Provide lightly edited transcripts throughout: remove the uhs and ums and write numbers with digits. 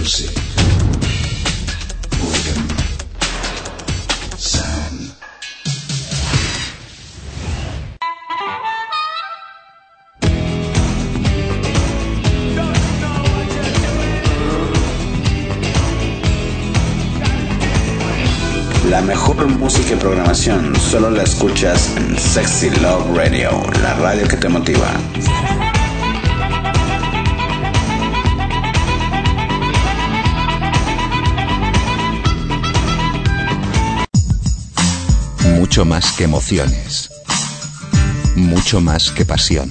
music. Boredom. Sound. La mejor música y programación solo la escuchas en Sexy Love Radio, la radio que te motiva. Mucho más que emociones, mucho más que pasión.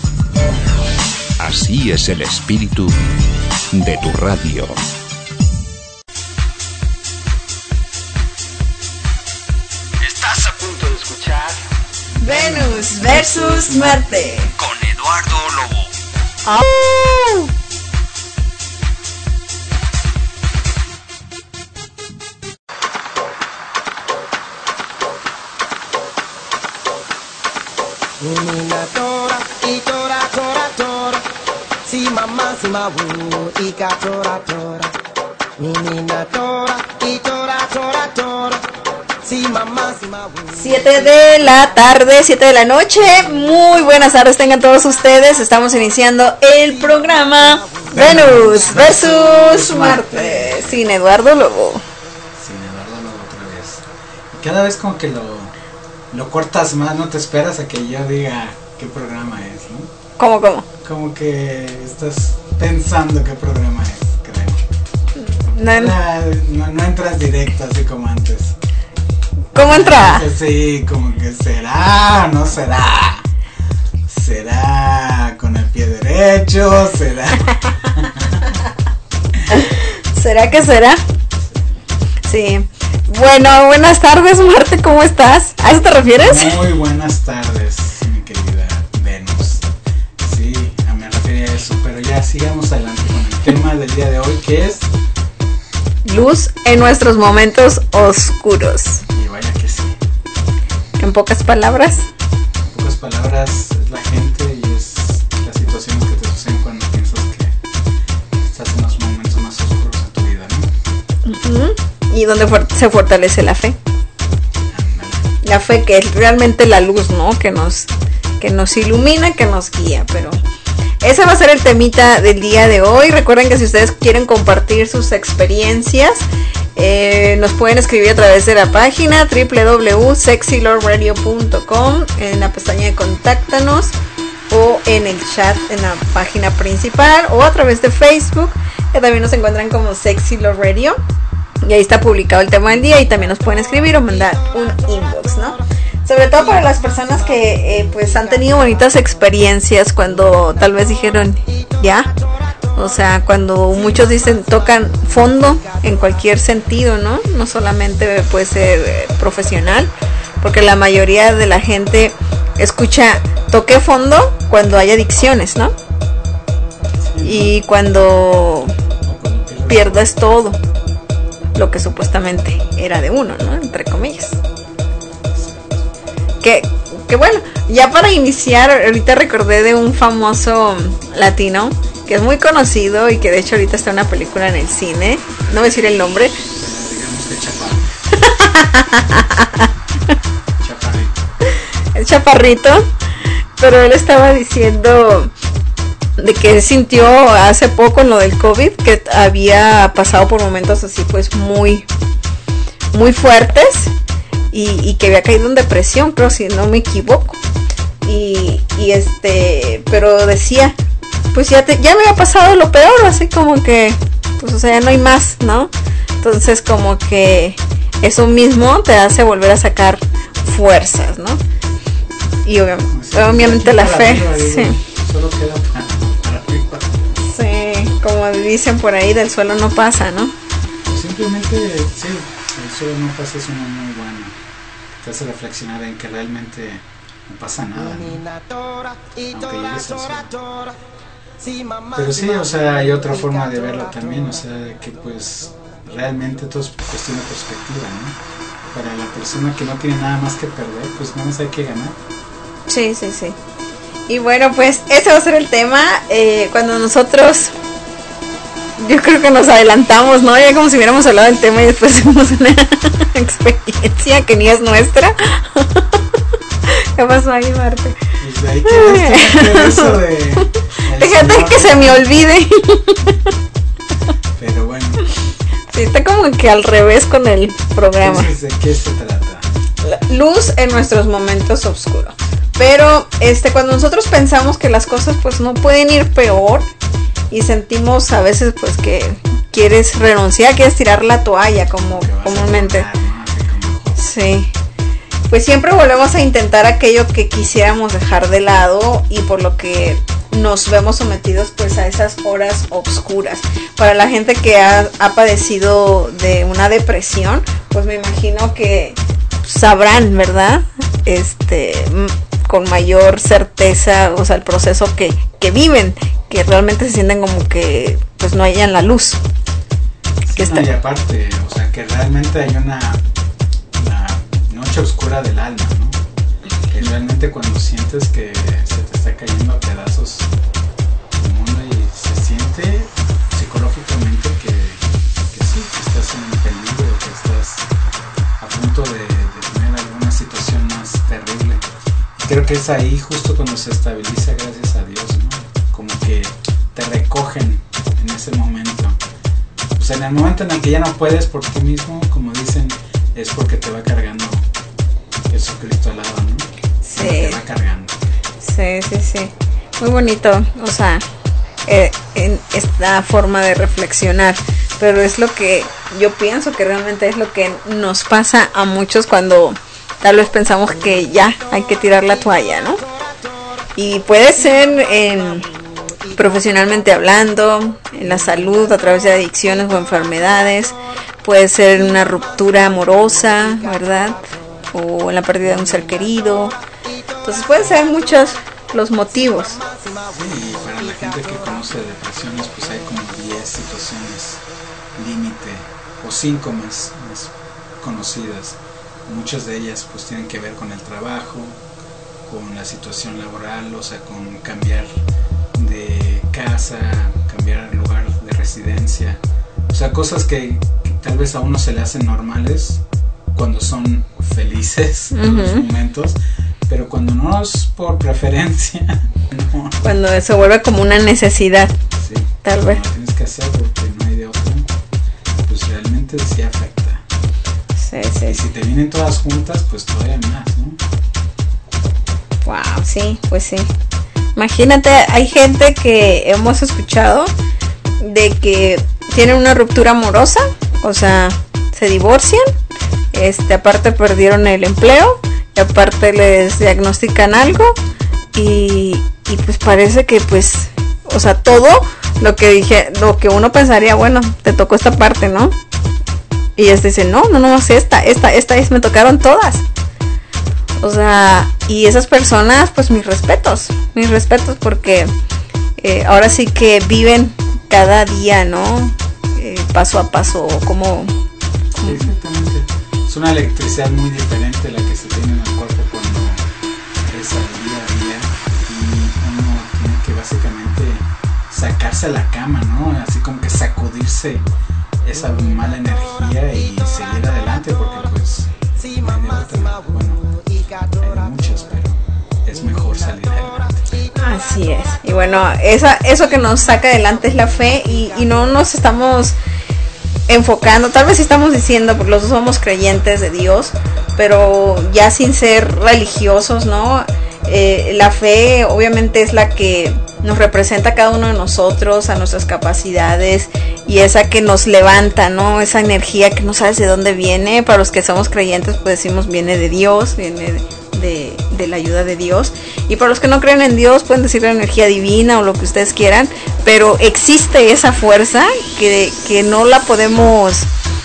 Así es el espíritu de tu radio. Estás a punto de escuchar Venus versus Marte con Eduardo Lobo. ¡Oh! Nina tora, y tora, tora, tora. Si mamá, si mabu, y ka tora, tora. Nina tora, y tora, tora, tora. Si mamá, si mabu. 7 de la tarde, 7 de la noche. Muy buenas tardes tengan todos ustedes. Estamos iniciando el programa Venus versus Marte sin Eduardo Lobo. Sin Eduardo Lobo otra vez. Y cada vez como que lo cortas más, no te esperas a que yo diga qué programa es, ¿no? ¿Cómo? Como que estás pensando qué programa es, creo. No entras directo así como antes. ¿Cómo entra? Sí, como que será, no será. Será con el pie derecho, será. ¿Será que será? Sí. Bueno, buenas tardes, Marte, ¿cómo estás? ¿A eso te refieres? Muy buenas tardes, mi querida Venus. Sí, me refería a eso, pero ya sigamos adelante con el tema del día de hoy, que es luz en nuestros momentos oscuros. Y vaya que sí. En pocas palabras. En pocas palabras, es la gente y es las situaciones que te suceden cuando piensas que estás en los momentos más oscuros de tu vida, ¿no? Uh-huh. Y donde se fortalece la fe. La fe que es realmente la luz, ¿no? Que nos ilumina, que nos guía. Pero ese va a ser el temita del día de hoy. Recuerden que si ustedes quieren compartir sus experiencias, nos pueden escribir a través de la página www.sexylordradio.com, en la pestaña de contáctanos, o en el chat en la página principal, o a través de Facebook, que también nos encuentran como Sexy Love Radio. Y ahí está publicado el tema del día, y también nos pueden escribir o mandar un inbox, ¿no? Sobre todo para las personas que pues han tenido bonitas experiencias cuando tal vez dijeron ya. O sea, cuando muchos dicen tocan fondo en cualquier sentido, ¿no? No solamente puede ser profesional, porque la mayoría de la gente escucha toqué fondo cuando hay adicciones, ¿no? Y cuando pierdes todo lo que supuestamente era de uno, ¿no? Entre comillas. Que bueno, ya para iniciar, ahorita recordé de un famoso latino que es muy conocido y que de hecho ahorita está en una película en el cine. No voy a decir el nombre. Digamos que El chaparrito. Pero él estaba diciendo de que sintió hace poco en lo del COVID que había pasado por momentos así pues muy fuertes y que había caído en depresión, creo, si no me equivoco, y pero decía pues ya me había pasado lo peor, así como que pues o sea ya no hay más, ¿no? Entonces como que eso mismo te hace volver a sacar fuerzas, ¿no? Y obviamente la fe, sí. Solo queda para arriba. Sí, como dicen por ahí, del suelo no pasa, ¿no? Simplemente, sí, el suelo no pasa es una muy buena. Te hace reflexionar en que realmente no pasa nada, ¿no? Aunque llegues al suelo. Pero sí, o sea, hay otra forma de verlo también, o sea, que pues realmente todo es cuestión de perspectiva, ¿no? Para la persona que no tiene nada más que perder, pues nada más hay que ganar. Sí. Y bueno, pues ese va a ser el tema. Cuando nosotros yo creo que nos adelantamos, ¿no? Ya como si hubiéramos hablado del tema y después hicimos una experiencia que ni es nuestra. ¿Qué pasó ahí, Marte? Pues ahí quedaste eso de... Fíjate que se me olvide. Pero bueno. Sí, está como que al revés con el programa. Entonces, ¿de qué se trata? Luz en nuestros momentos oscuros. Pero cuando nosotros pensamos que las cosas pues no pueden ir peor y sentimos a veces pues que quieres renunciar, quieres tirar la toalla como comúnmente. Sí. Pues siempre volvemos a intentar aquello que quisiéramos dejar de lado y por lo que nos vemos sometidos pues a esas horas oscuras. Para la gente que ha padecido de una depresión, pues me imagino que sabrán, ¿verdad? Con mayor certeza, o sea, el proceso que viven, que realmente se sienten como que pues no hayan la luz. Sí, no, y aparte, o sea, que realmente hay una noche oscura del alma, ¿no? Que realmente cuando sientes que se te está cayendo a pedazos el mundo y se siente psicológicamente que sí, que estás en peligro, que estás a punto de tener alguna situación más terrible. Y creo que es ahí justo cuando se estabiliza, gracias a Dios, ¿no? Como que te recogen en ese momento. Pues en el momento en el que ya no puedes por ti mismo, como dicen, es porque te va cargando Jesucristo al lado, ¿no? Sí. Te va cargando. Sí. Muy bonito, o sea, en esta forma de reflexionar. Pero es lo que yo pienso que realmente es lo que nos pasa a muchos cuando tal vez pensamos que ya hay que tirar la toalla, ¿no? Y puede ser profesionalmente hablando, en la salud, a través de adicciones o enfermedades, puede ser una ruptura amorosa, ¿verdad? O en la pérdida de un ser querido. Entonces pueden ser muchos los motivos. Sí, y para la gente que conoce depresiones, pues hay como 10 situaciones límite, o 5 más conocidas. Muchas de ellas pues tienen que ver con el trabajo, con la situación laboral, o sea, con cambiar de casa, cambiar el lugar de residencia, o sea, cosas que tal vez a uno se le hacen normales cuando son felices en los momentos, pero cuando no es por preferencia, no. Cuando se vuelve como una necesidad, sí, tal vez. Lo tienes que hacer porque no hay de otra, pues realmente sí afecta. Sí. Y si te vienen todas juntas, pues todavía más, ¿no? Wow, sí, pues sí. Imagínate, hay gente que hemos escuchado de que tienen una ruptura amorosa, o sea, se divorcian, aparte perdieron el empleo, y aparte les diagnostican algo y pues parece que pues, o sea, todo lo que uno pensaría, bueno, te tocó esta parte, ¿no? Y ellos dicen, no, esta es, me tocaron todas. O sea, y esas personas, pues mis respetos porque ahora sí que viven cada día, ¿no? Paso a paso, como... Sí, exactamente. Es una electricidad muy diferente la que se tiene en el cuerpo cuando es al día a día y uno tiene que básicamente sacarse a la cama, ¿no? Así como que sacudirse esa mala energía y seguir adelante porque pues bueno, hay muchas, pero es mejor salir adelante. Así es. Y bueno, eso que nos saca adelante es la fe y no nos estamos enfocando, tal vez estamos diciendo, porque los dos somos creyentes de Dios, pero ya sin ser religiosos, ¿no? La fe obviamente es la que nos representa a cada uno de nosotros, a nuestras capacidades, y esa que nos levanta, ¿no? Esa energía que no sabes de dónde viene. Para los que somos creyentes, pues decimos viene de Dios, viene de la ayuda de Dios. Y para los que no creen en Dios, pueden decir la energía divina o lo que ustedes quieran, pero existe esa fuerza que no la podemos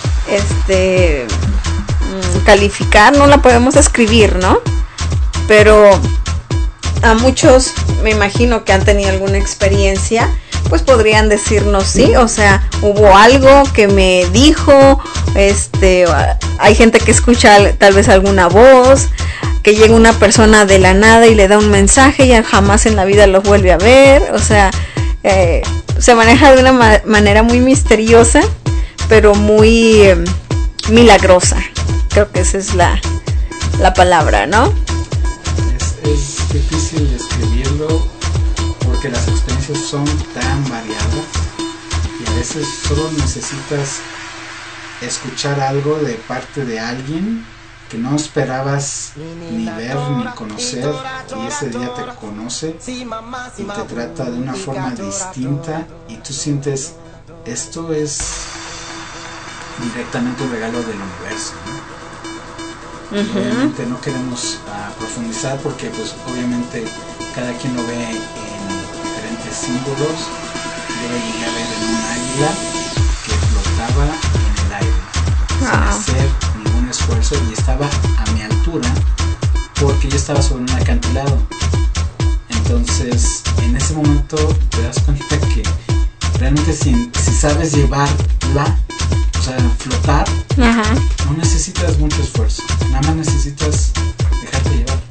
calificar, no la podemos describir, ¿no? Pero a muchos, me imagino que han tenido alguna experiencia, pues podrían decirnos sí, o sea, hubo algo que me dijo, hay gente que escucha tal vez alguna voz, que llega una persona de la nada y le da un mensaje y jamás en la vida lo vuelve a ver, o sea, se maneja de una manera muy misteriosa, pero muy milagrosa. Creo que esa es la palabra, ¿no? Es difícil describirlo porque las experiencias son tan variadas y a veces solo necesitas escuchar algo de parte de alguien que no esperabas ni ver ni conocer, y ese día te conoce y te trata de una forma distinta y tú sientes, esto es directamente un regalo del universo, ¿no? Obviamente no queremos profundizar porque pues obviamente cada quien lo ve en diferentes símbolos. Yo lo llegué a ver en un águila que flotaba en el aire sin hacer ningún esfuerzo y estaba a mi altura porque yo estaba sobre un acantilado. Entonces en ese momento te das cuenta que realmente si sabes llevarla, o sea, flotar, no necesitas mucho esfuerzo, nada más necesitas dejarte llevar.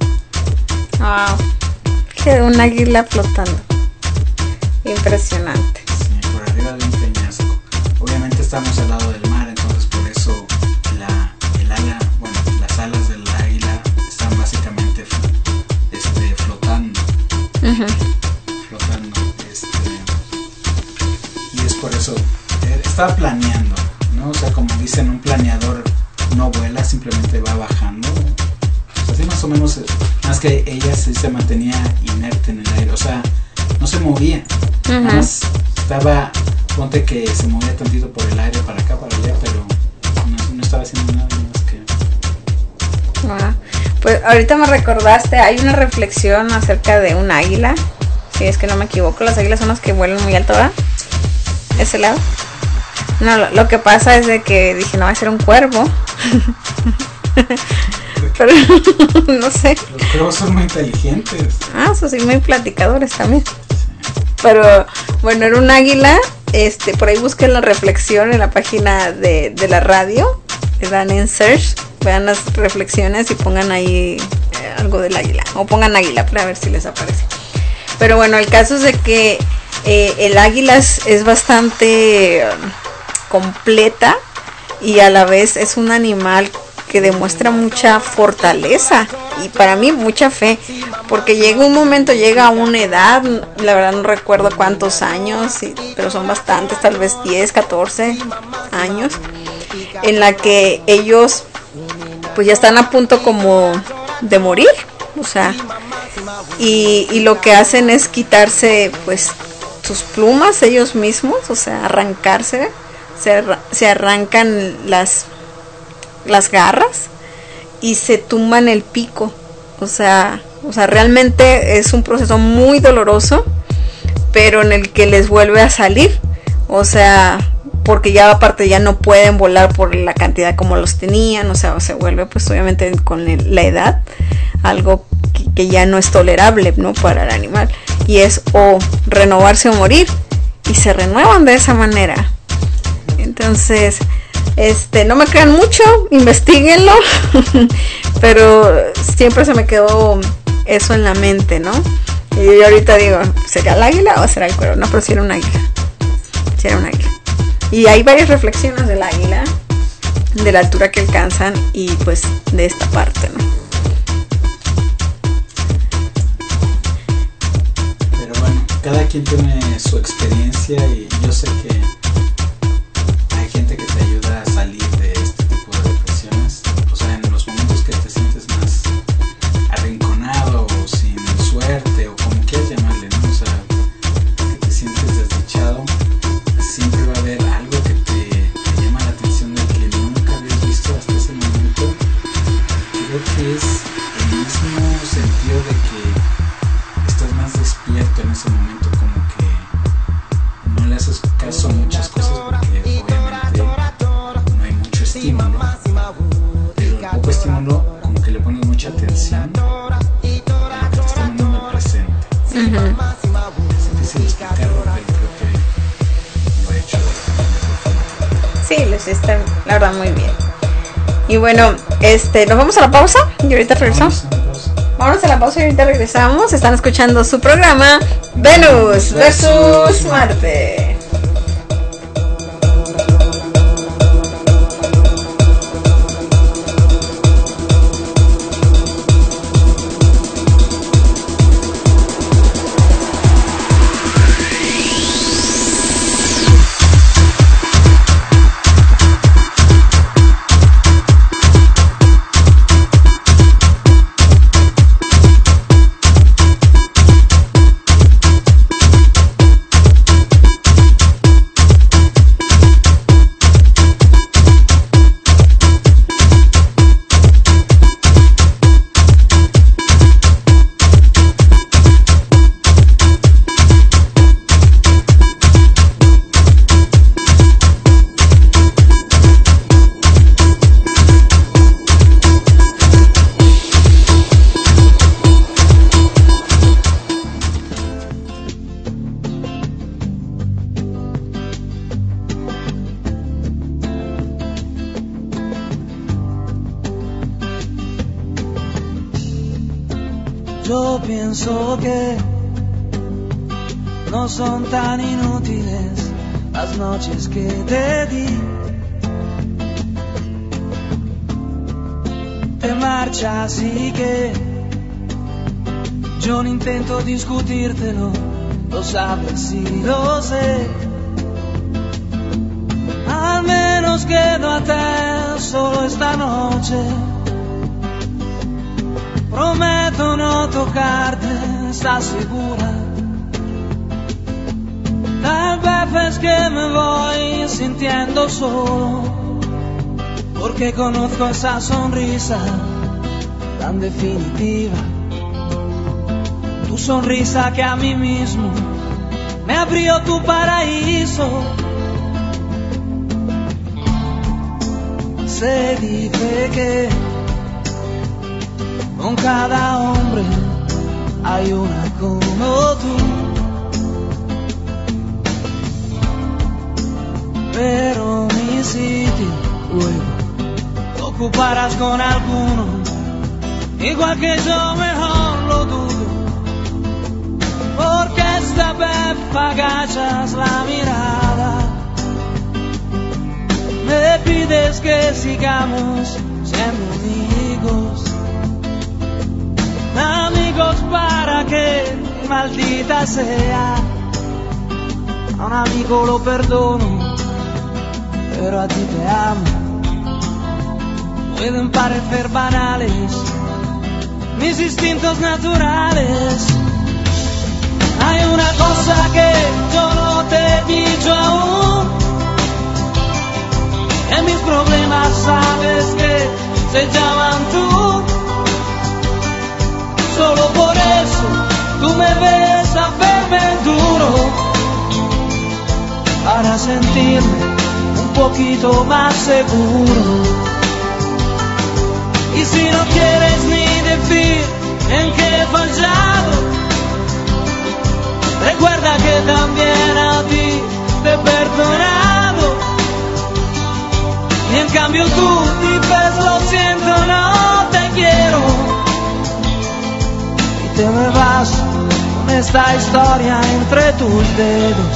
Que un águila flotando, impresionante. Sí, por arriba de un peñasco. Obviamente estamos al lado del mar, entonces por eso las alas del águila están básicamente flotando. Flotando. Y es por eso estaba planeando, ¿no? O sea, como dicen, un planeador no vuela, simplemente va bajando. O sea, así más o menos, más que ella se mantenía inerte en el aire, o sea, no se movía. Nada más estaba, ponte que se movía tantito por el aire para acá, para allá, pero no estaba haciendo nada más que... Pues ahorita me recordaste, hay una reflexión acerca de un águila, si es que no me equivoco, las águilas son las que vuelan muy alto, ¿verdad? ¿Ese lado? No, lo que pasa es de que dije, no, va a ser un cuervo. Pero no sé. Los cuervos son muy inteligentes. Eso sí, muy platicadores también. Sí. Pero bueno, era un águila. Por ahí busquen la reflexión en la página de la radio. Le dan en search, vean las reflexiones y pongan ahí algo del águila. O pongan águila para ver si les aparece. Pero bueno, el caso es de que el águila es bastante completa y a la vez es un animal que demuestra mucha fortaleza y para mí mucha fe, porque llega un momento, llega a una edad, la verdad no recuerdo cuántos años, pero son bastantes, tal vez 10, 14 años, en la que ellos pues ya están a punto como de morir, o sea, y lo que hacen es quitarse pues sus plumas ellos mismos, o sea, arrancarse, se arrancan las garras y se tumban el pico, o sea, realmente es un proceso muy doloroso, pero en el que les vuelve a salir, o sea, porque ya aparte ya no pueden volar por la cantidad como los tenían, o sea, se vuelve pues obviamente con la edad algo que ya no es tolerable, ¿no?, para el animal, y es o renovarse o morir, y se renuevan de esa manera. Entonces, no me crean mucho, investíguenlo, pero siempre se me quedó eso en la mente, ¿no? Y yo ahorita digo, ¿será el águila o será el cuervo? No, pero si era un águila. Si era un águila. Y hay varias reflexiones del águila, de la altura que alcanzan y pues de esta parte, ¿no? Pero bueno, cada quien tiene su experiencia y yo sé que hay gente que te ayuda a salir de este tipo de depresiones, o sea, en los momentos que te sientes más arrinconado o sin suerte o como quieras llamarle, ¿no? O sea, que te sientes desdichado, siempre va a haber algo que te llama la atención de que nunca habías visto hasta ese momento. Creo que es el mismo sentido de que estás más despierto en ese momento, como que no le haces caso a muchas cosas porque obviamente no hay mucho estímulo, pero el poco estímulo como que le pones mucha atención a lo que te está mandando el presente. Es difícil explicarlo, pero creo que lo he hecho bastante. Sí, lo hiciste la verdad muy bien. Y bueno, nos vamos a la pausa y ahorita regresamos. Vamos a la pausa. Vamos a la pausa y ahorita regresamos. Están escuchando su programa Venus versus Marte. Yo pienso que no son tan inútiles las noches que te di. Te marchas y que yo no intento discutírtelo, lo sabes y lo sé. Al menos quedo a te solo esta noche. Prometo no tocarte, ¿estás segura? Tal vez es que me voy sintiendo solo, porque conozco esa sonrisa tan definitiva. Tu sonrisa que a mí mismo me abrió tu paraíso. Se dice que con cada hombre hay una como tú, pero mi sitio luego lo ocuparás con alguno, igual que yo, mejor lo dudo, porque esta vez agachas la mirada, me pides que sigamos siendo amigos. Amigos para que, maldita sea, a un amigo lo perdono, pero a ti te amo. Pueden parecer banales mis instintos naturales. Hay una cosa que yo no te he dicho aún, en mis problemas sabes que se llaman tú. Solo por eso tú me ves hacerme duro, para sentirme un poquito más seguro. Y si no quieres ni decir en qué he fallado, recuerda que también a ti te he perdonado. Y en cambio tú dices lo siento, no te quiero. Te me vas con esta historia entre tus dedos.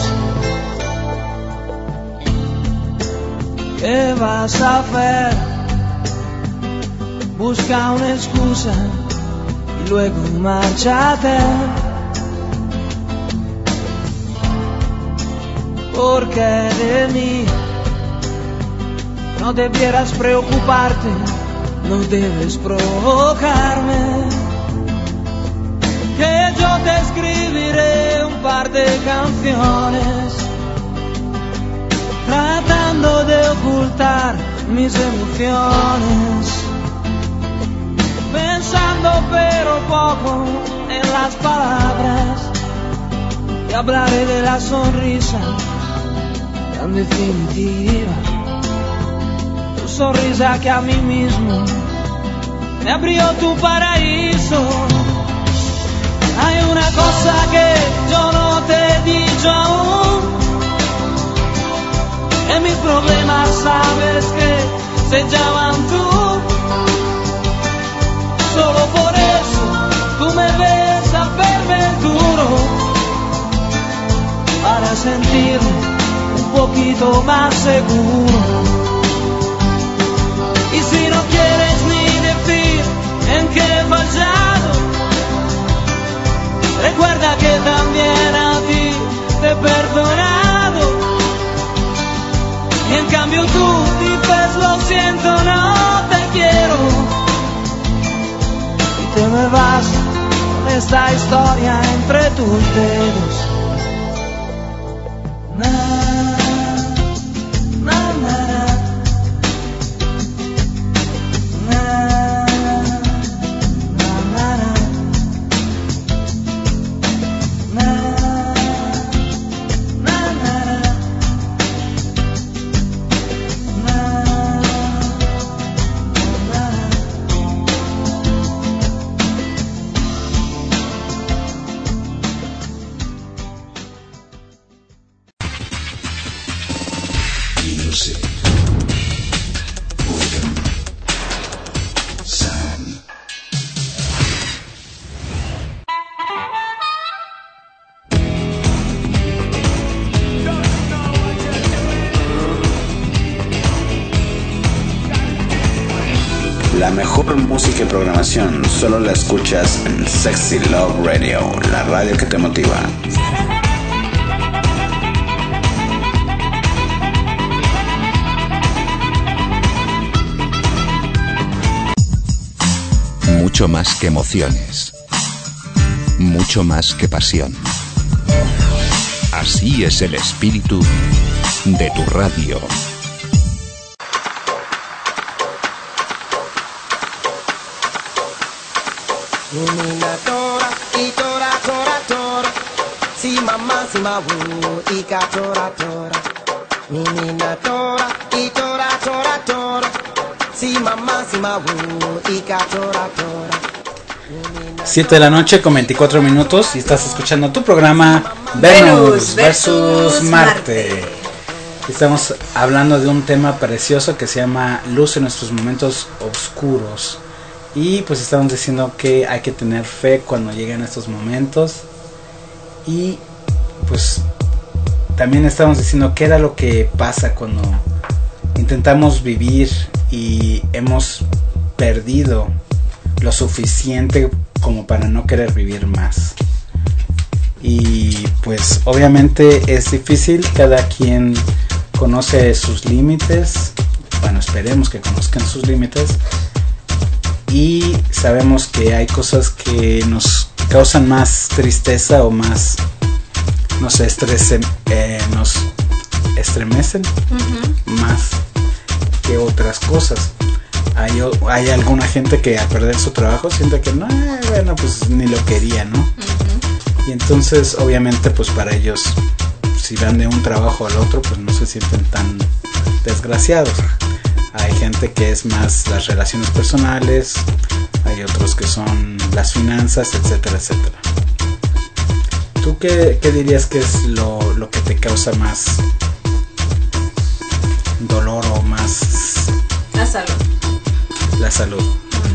¿Qué vas a hacer? Busca una excusa y luego márchate, porque de mí no debieras preocuparte, no debes provocarme. Que yo te escribiré un par de canciones, tratando de ocultar mis emociones, pensando pero poco en las palabras, y hablaré de la sonrisa tan definitiva, tu sonrisa que a mí mismo me abrió tu paraíso. Hay una cosa que yo no te he dicho aún, en mis problemas sabes que se llaman tú. Solo por eso quiero para sentirme un poquito más seguro. Y si no quieres ni decir en qué he fallado, recuerda que también a ti te he perdonado. Y en cambio tú dices lo siento, no te quiero, y te me vas con esta historia entre tus dedos. La mejor música y programación solo la escuchas en Sexy Love Radio, la radio que te motiva. Mucho más que emociones. Mucho más que pasión. Así es el espíritu de tu radio. Menina tora, y tora, tora, tora. Si mamá, si mawu, y ka tora, tora. Menina tora, y tora, tora, tora. Si mamá, si mawu, y ka tora, tora. 7 de la noche con 24 minutos y estás escuchando tu programa Venus versus Marte. Estamos hablando de un tema precioso que se llama luz en nuestros momentos oscuros. Y pues estamos diciendo que hay que tener fe cuando llegan estos momentos. Y pues también estamos diciendo qué era lo que pasa cuando intentamos vivir y hemos perdido lo suficiente como para no querer vivir más. Y pues obviamente es difícil, cada quien conoce sus límites. Bueno, esperemos que conozcan sus límites. Y sabemos que hay cosas que nos causan más tristeza o más, no sé, nos estremecen más que otras cosas. Hay alguna gente que al perder su trabajo siente que no, bueno, pues ni lo quería, ¿no? Y entonces obviamente pues para ellos, si van de un trabajo al otro, pues no se sienten tan desgraciados. Hay gente que es más las relaciones personales, hay otros que son las finanzas, etcétera, etcétera. ¿Tú qué dirías que es lo que te causa más dolor o más? La salud. La salud.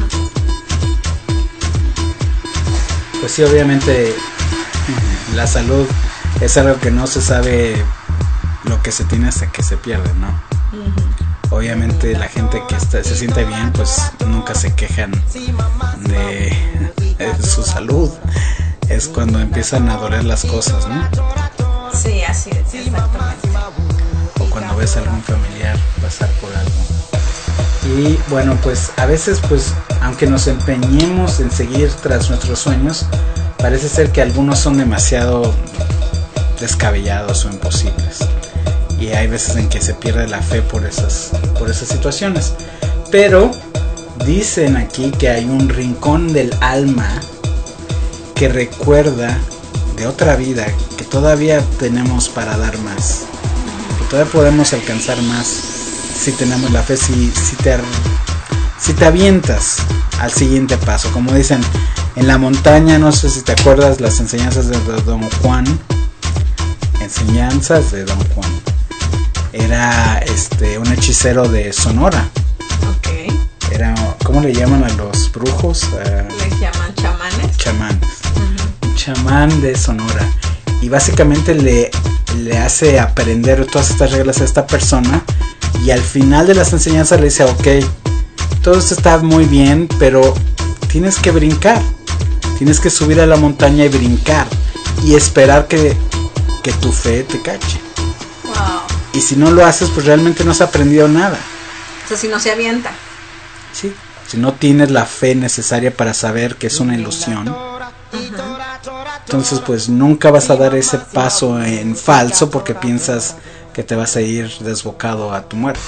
Pues sí, obviamente la salud es algo que no se sabe lo que se tiene hasta que se pierde, ¿no? Obviamente la gente que se siente bien pues nunca se quejan de su salud. Es cuando empiezan a doler las cosas, ¿no? Sí, así es, exactamente. O cuando ves a algún familiar pasar por algo. Y bueno, pues a veces pues aunque nos empeñemos en seguir tras nuestros sueños, parece ser que algunos son demasiado descabellados o imposibles. Y hay veces en que se pierde la fe por esas situaciones. Pero dicen aquí que hay un rincón del alma que recuerda de otra vida, que todavía tenemos para dar más, que todavía podemos alcanzar más si tenemos la fe, si te avientas al siguiente paso. Como dicen, en la montaña, no sé si te acuerdas las enseñanzas de Don Juan. Enseñanzas de Don Juan. Era un hechicero de Sonora. Ok. Era, ¿cómo le llaman a los brujos? Les llaman chamanes. Chamanes. chamán de Sonora. Y básicamente le hace aprender todas estas reglas a esta persona. Y al final de las enseñanzas le dice, ok, todo esto está muy bien, pero tienes que brincar. Tienes que subir a la montaña y brincar. Y esperar que tu fe te cache. Wow. Y si no lo haces, pues realmente no has aprendido nada. O sea, si no se avienta. Sí. Si no tienes la fe necesaria para saber que es una ilusión, entonces pues nunca vas a dar ese paso en falso porque piensas que te vas a ir desbocado a tu muerte.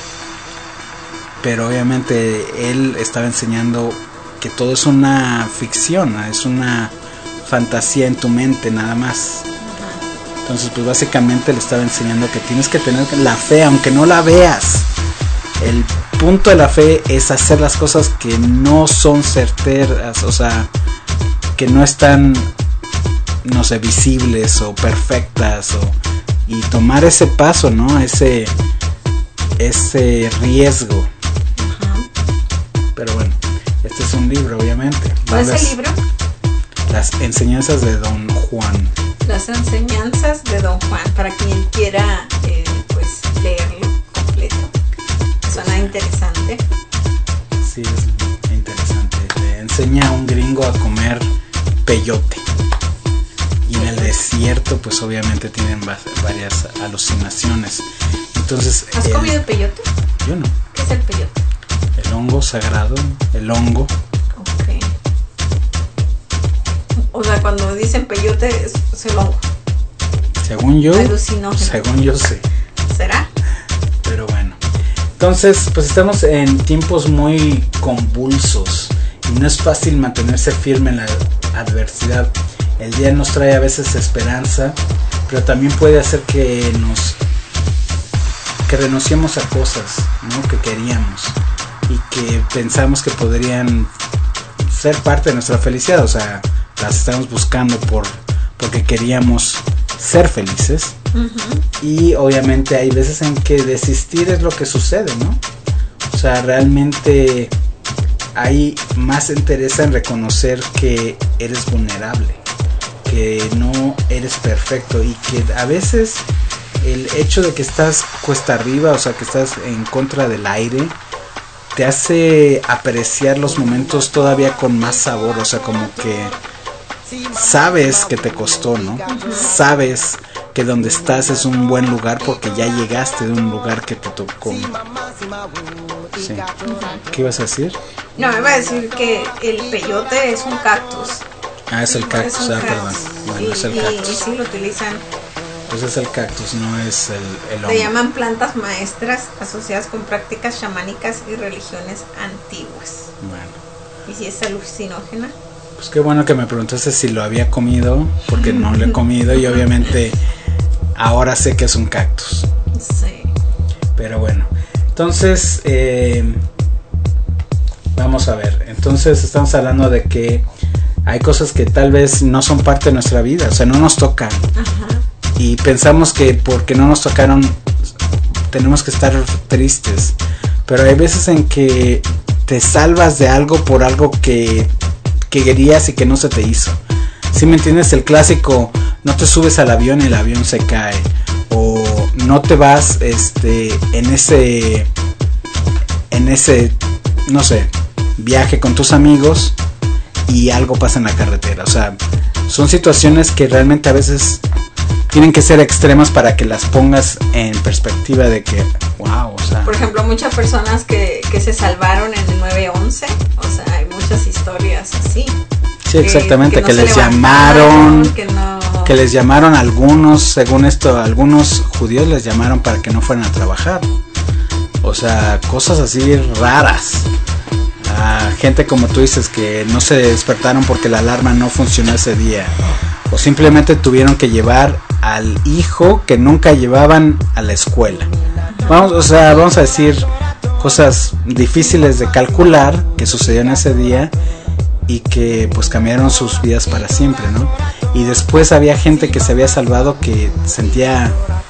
Pero obviamente él estaba enseñando que todo es una ficción, es una fantasía en tu mente nada más. Entonces pues básicamente le estaba enseñando que tienes que tener la fe aunque no la veas. El punto de la fe es hacer las cosas que no son certeras, o sea, que no están, no sé, visibles o perfectas, y tomar ese paso, ¿no? Ese riesgo. Uh-huh. Pero bueno, este es un libro, obviamente. ¿Cuál es el libro? Las enseñanzas de Don Juan. Las enseñanzas de Don Juan, para quien quiera pues leerlo completo. Suena interesante. Sí, es interesante. Le enseña a un gringo a comer peyote. Y en el desierto, pues obviamente tienen varias alucinaciones. Entonces, ¿has comido peyote? Yo no. ¿Qué es el peyote? El hongo sagrado, el hongo. Ok. O sea, cuando dicen peyote es el hongo. Según yo. Alucinógeno. Según yo sé. ¿Será? Pero bueno. Entonces, pues estamos en tiempos muy convulsos y no es fácil mantenerse firme en la adversidad. El día nos trae a veces esperanza, pero también puede hacer que renunciemos a cosas, ¿no? Que queríamos y que pensamos que podrían ser parte de nuestra felicidad, o sea, las estamos buscando porque queríamos ser felices. Uh-huh. Y obviamente hay veces en que desistir es lo que sucede, ¿no? O sea, realmente hay más interés en reconocer que eres vulnerable, que no eres perfecto y que a veces el hecho de que estás cuesta arriba, o sea, que estás en contra del aire, te hace apreciar los momentos todavía con más sabor, o sea, como que sabes que te costó, ¿no? Sabes que donde estás es un buen lugar porque ya llegaste de un lugar que te tocó. Sí. ¿Qué ibas a decir? No, me iba a decir que el peyote es un cactus. Ah, es el cactus, perdón. Bueno, es el cactus. Y sí lo utilizan. Pues es el cactus, no es el hongo. Le llaman plantas maestras asociadas con prácticas chamánicas y religiones antiguas. Bueno. ¿Y si es alucinógena? Pues qué bueno que me preguntaste si lo había comido, porque no lo he comido y obviamente ahora sé que es un cactus. Sí. Pero bueno, entonces vamos a ver. Entonces estamos hablando de que hay cosas que tal vez no son parte de nuestra vida, o sea, no nos tocan. Ajá. Y pensamos que porque no nos tocaron tenemos que estar tristes. Pero hay veces en que te salvas de algo por algo que querías y que no se te hizo. ¿Sí me entiendes? El clásico, no te subes al avión y el avión se cae. O no te vas en ese no sé, viaje con tus amigos y algo pasa en la carretera. O sea, son situaciones que realmente a veces tienen que ser extremas para que las pongas en perspectiva de que, wow, o sea. Por ejemplo, muchas personas que se salvaron en el 9/11, o sea, hay muchas historias así. Sí, exactamente, que les llamaron, que les llamaron algunos, según esto, algunos judíos les llamaron para que no fueran a trabajar. O sea, cosas así raras. Gente como tú dices que no se despertaron porque la alarma no funcionó ese día. O simplemente tuvieron que llevar al hijo que nunca llevaban a la escuela. Vamos a decir cosas difíciles de calcular que sucedieron ese día y que pues cambiaron sus vidas para siempre, ¿no? Y después había gente que se había salvado que sentía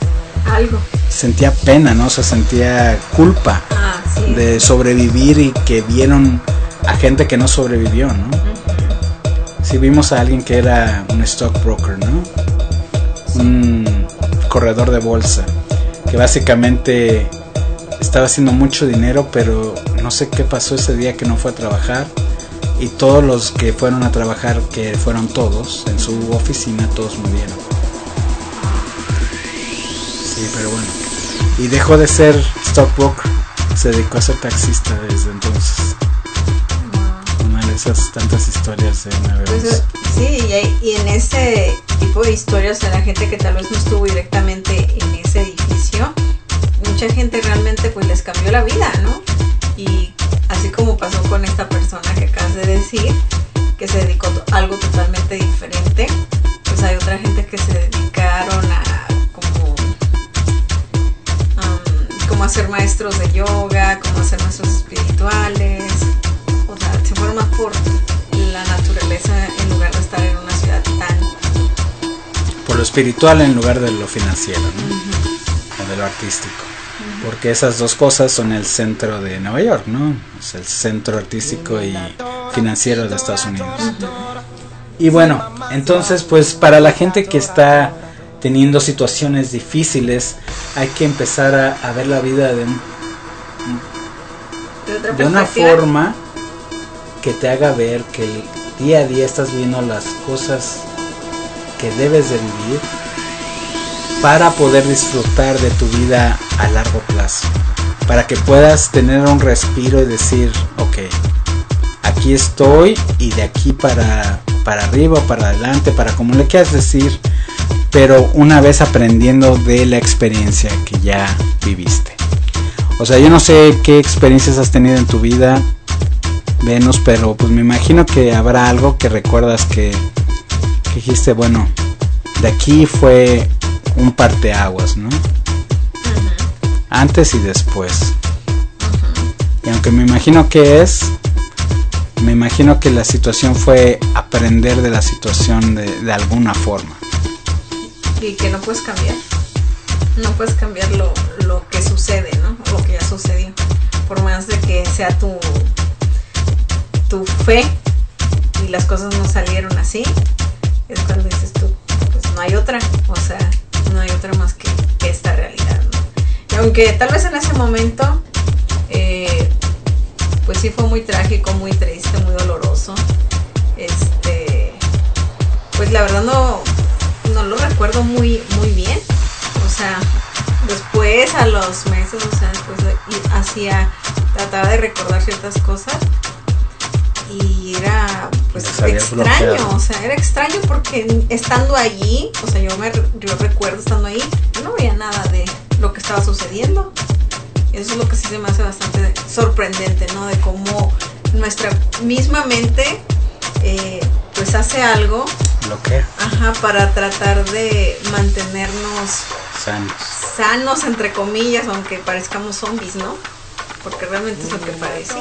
pena, ¿no? O sea, sentía culpa de sobrevivir y que vieron a gente que no sobrevivió, ¿no? si vimos a alguien que era un stockbroker, ¿no? Un corredor de bolsa, que básicamente estaba haciendo mucho dinero, pero no sé qué pasó ese día que no fue a trabajar, y todos los que fueron a trabajar, que fueron todos en su oficina, todos murieron. Sí, pero bueno, y dejó de ser stockbroker, se dedicó a ser taxista desde entonces. Una de esas tantas historias de una vez. Pues, sí, y en ese tipo de historias, de la gente que tal vez no estuvo directamente en ese edificio, mucha gente realmente pues les cambió la vida, ¿no? Y así como pasó con esta persona que acabas de decir, que se dedicó a algo totalmente diferente, pues hay otra gente que se dedicaron a como a ser maestros de yoga, como a ser maestros espirituales, o sea, se fueron más por la naturaleza en lugar de estar en una ciudad tan... Por lo espiritual en lugar de lo financiero, ¿no? O de lo artístico. Porque esas dos cosas son el centro de Nueva York, ¿no? Es el centro artístico y financiero de Estados Unidos. Y bueno, entonces pues para la gente que está teniendo situaciones difíciles, hay que empezar a ver la vida de una forma que te haga ver que día a día estás viendo las cosas que debes de vivir para poder disfrutar de tu vida a largo plazo, para que puedas tener un respiro y decir, ok, aquí estoy, y de aquí para arriba, para adelante, para como le quieras decir, pero una vez aprendiendo de la experiencia que ya viviste. O sea, yo no sé qué experiencias has tenido en tu vida, Venus, pero pues me imagino que habrá algo que recuerdas que dijiste, bueno, de aquí fue un parteaguas, ¿no? Antes y después. Y aunque me imagino que la situación fue aprender de la situación de alguna forma. Y que no puedes cambiar. No puedes cambiar lo que sucede, ¿no? Lo que ya sucedió. Por más de que sea tu fe y las cosas no salieron así, es cuando dices tú, pues no hay otra. O sea, no hay otra más que esta realidad, ¿no? Y aunque tal vez en ese momento pues sí fue muy trágico, muy triste, muy doloroso, pues la verdad no lo recuerdo muy bien. O sea, después a los meses, o sea, después trataba de recordar ciertas cosas y era pues extraño, o sea, era extraño porque estando allí, o sea, yo recuerdo estando ahí, yo no veía nada de lo que estaba sucediendo. Eso es lo que sí se me hace bastante sorprendente, ¿no? De cómo nuestra misma mente pues hace algo. Bloquea. Ajá, para tratar de mantenernos sanos, entre comillas, aunque parezcamos zombies, ¿no? Porque realmente es lo que parece.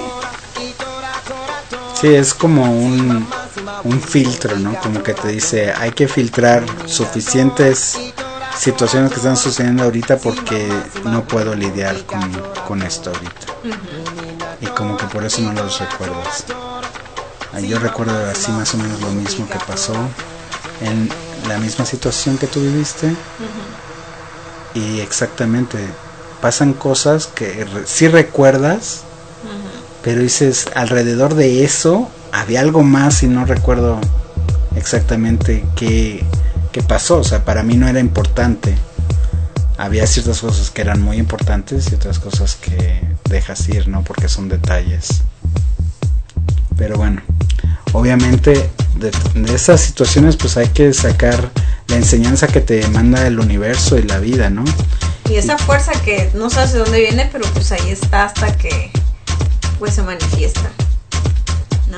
Sí, es como un filtro, ¿no? Como que te dice, hay que filtrar suficientes situaciones que están sucediendo ahorita porque no puedo lidiar con esto ahorita. Y como que por eso no los recuerdas. Yo recuerdo así más o menos lo mismo que pasó en la misma situación que tú viviste. Y exactamente, pasan cosas que sí recuerdas, pero dices, alrededor de eso había algo más y no recuerdo exactamente qué pasó. O sea, para mí no era importante. Había ciertas cosas que eran muy importantes y otras cosas que dejas ir, ¿no? Porque son detalles. Pero bueno, obviamente de esas situaciones pues hay que sacar la enseñanza que te manda el universo y la vida, ¿no? Y esa fuerza que no sabes de dónde viene, pero pues ahí está hasta que pues se manifiesta, ¿no?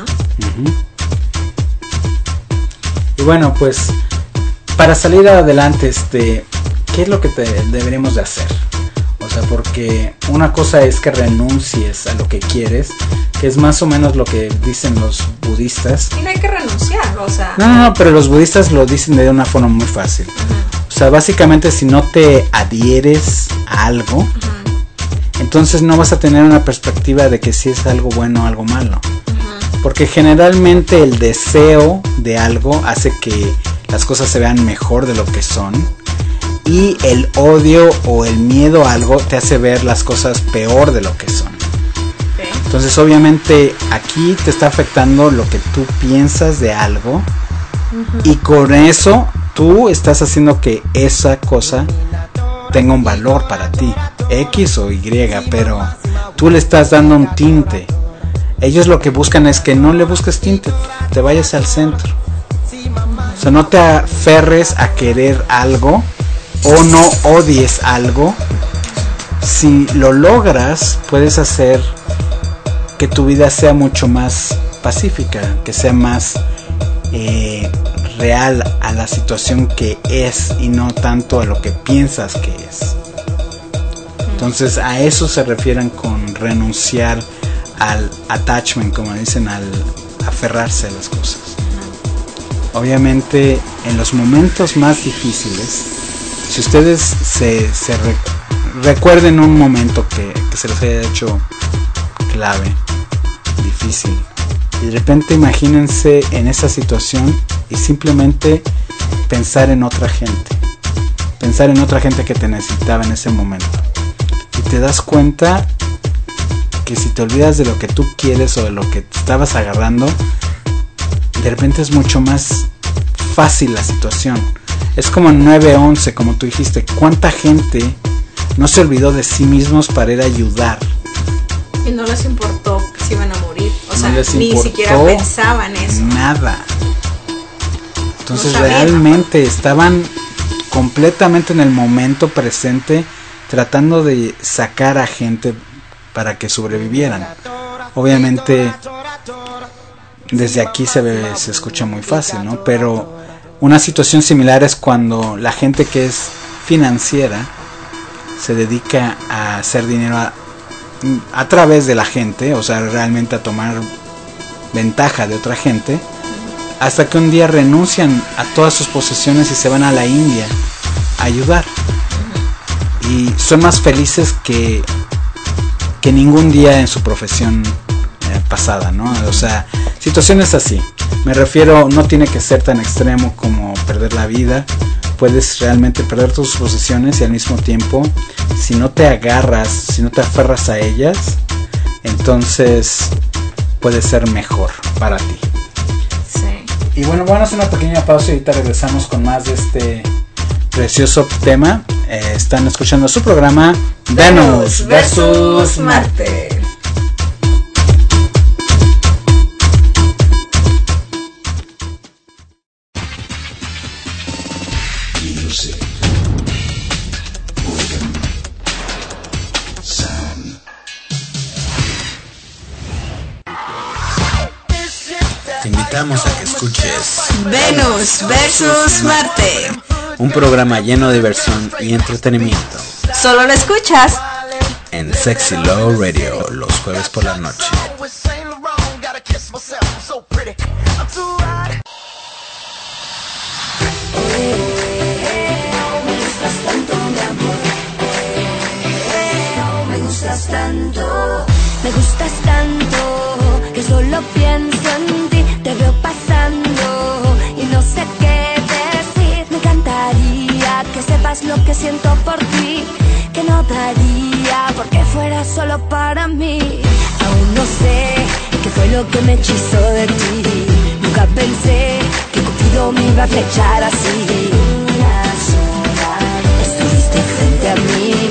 Y bueno, pues para salir adelante, ¿qué es lo que deberíamos de hacer? O sea, porque una cosa es que renuncies a lo que quieres, que es más o menos lo que dicen los budistas. Y no hay que renunciar, o sea... No, pero los budistas lo dicen de una forma muy fácil. O sea, básicamente si no te adhieres a algo, entonces no vas a tener una perspectiva de que si es algo bueno o algo malo. Porque generalmente el deseo de algo hace que las cosas se vean mejor de lo que son. Y el odio o el miedo a algo te hace ver las cosas peor de lo que son. Okay. Entonces obviamente aquí te está afectando lo que tú piensas de algo. Y con eso tú estás haciendo que esa cosa tenga un valor para ti, X o Y, pero tú le estás dando un tinte. Ellos lo que buscan es que no le busques tinte, te vayas al centro. O sea, no te aferres a querer algo o no odies algo. Si lo logras, puedes hacer que tu vida sea mucho más pacífica, que sea más real a la situación que es y no tanto a lo que piensas que es. Entonces a eso se refieren con renunciar al attachment, como dicen, al aferrarse a las cosas. Obviamente en los momentos más difíciles, si ustedes se recuerden un momento que se les haya hecho clave, difícil, y de repente imagínense en esa situación y simplemente pensar en otra gente que te necesitaba en ese momento, y te das cuenta que si te olvidas de lo que tú quieres o de lo que te estabas agarrando, de repente es mucho más fácil la situación. Es como en 9/11, como tú dijiste, cuánta gente no se olvidó de sí mismos para ir a ayudar. Y no les importó que se iban a morir. O sea, No les ni importó siquiera pensaban eso. Nada. Entonces No sabían, realmente estaban completamente en el momento presente, tratando de sacar a gente para que sobrevivieran. Obviamente desde aquí se escucha muy fácil, ¿no? Pero una situación similar es cuando la gente que es financiera se dedica a hacer dinero a través de la gente, o sea, realmente a tomar ventaja de otra gente, hasta que un día renuncian a todas sus posesiones y se van a la India a ayudar. Y son más felices que ningún día en su profesión pasada, ¿no? O sea, situaciones así. Me refiero, no tiene que ser tan extremo como perder la vida. Puedes realmente perder tus posesiones y al mismo tiempo, si no te agarras, si no te aferras a ellas, entonces puede ser mejor para ti. Sí. Y bueno, vamos a hacer una pequeña pausa y ahorita regresamos con más de este precioso tema. Están escuchando su programa Venus versus Marte. Te invitamos a que escuches Venus versus Marte. un programa lleno de diversión y entretenimiento Solo lo escuchas en Sexy Love Radio los jueves por la noche. Me gustas tanto que solo pienso en ti. Te veo pasando y no sé qué decir. Me encantaría que sepas lo que siento por ti, que no daría porque fuera solo para mí. Aún no sé qué fue lo que me hechizó de ti. Nunca pensé que Cupido me iba a flechar así. Una sola vez estuviste frente a mí.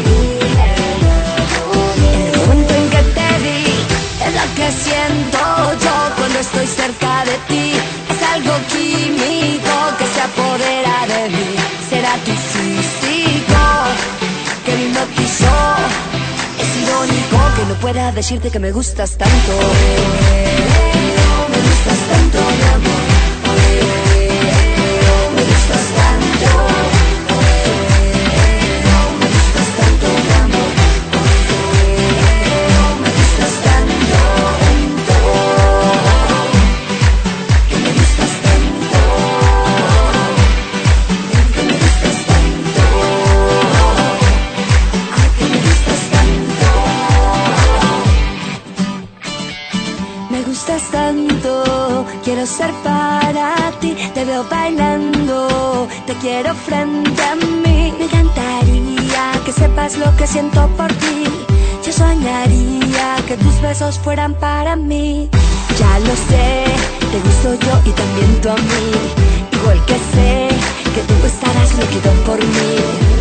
Que siento yo cuando estoy cerca de ti es algo químico que se apodera de mí. Será tu físico que me hipnotizó. Es irónico que no pueda decirte que me gustas tanto. Me gustas tanto, mi amor. Me gustas tanto. Me gustas tanto quiero ser para ti. Te veo bailando, te quiero frente a mí. Me encantaría que sepas lo que siento por ti. Yo soñaría que tus besos fueran para mí. Ya lo sé, te gusto yo y también tú a mí. Igual que sé que tú estarás loquito por mí.